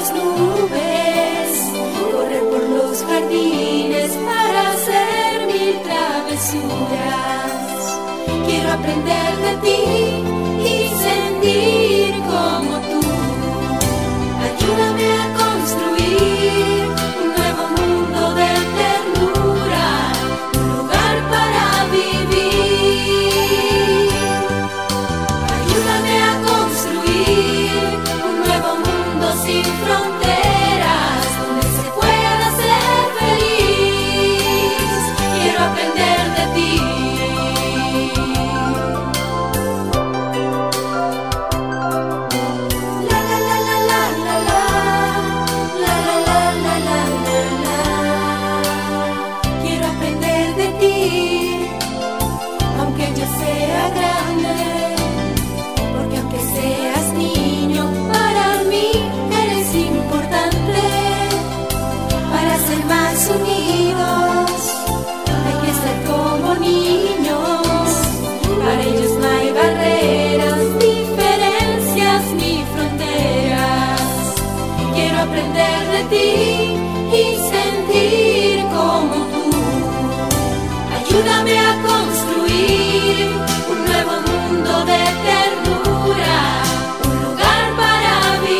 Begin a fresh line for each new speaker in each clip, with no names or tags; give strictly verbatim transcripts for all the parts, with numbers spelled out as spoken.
las nubes, correr por los jardines para hacer mil travesuras. Quiero aprender de ti y sentir como tú. Ayúdame a construir un nuevo mundo de ternura, un lugar para vivir. Ayúdame a construir un nuevo mundo sin fronteras, donde se pueda ser feliz. Quiero aprender de ti. La la la la la la la, la la la la la la la. Quiero aprender de ti, aunque yo sea grande, porque aunque seas niño, para mí eres importante. Para ser más unidos hay que ser como niños. Para ellos no hay barreras, diferencias ni fronteras. Quiero aprender de ti y sentir como tú. Ayúdame a construir un nuevo mundo de ternura, un lugar para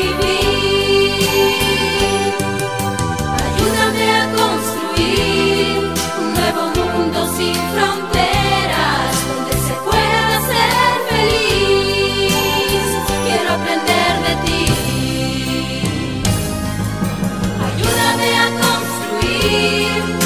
vivir. Ayúdame a construir un nuevo mundo sin fronteras, donde se pueda ser feliz. Quiero aprender de ti. Ayúdame a construir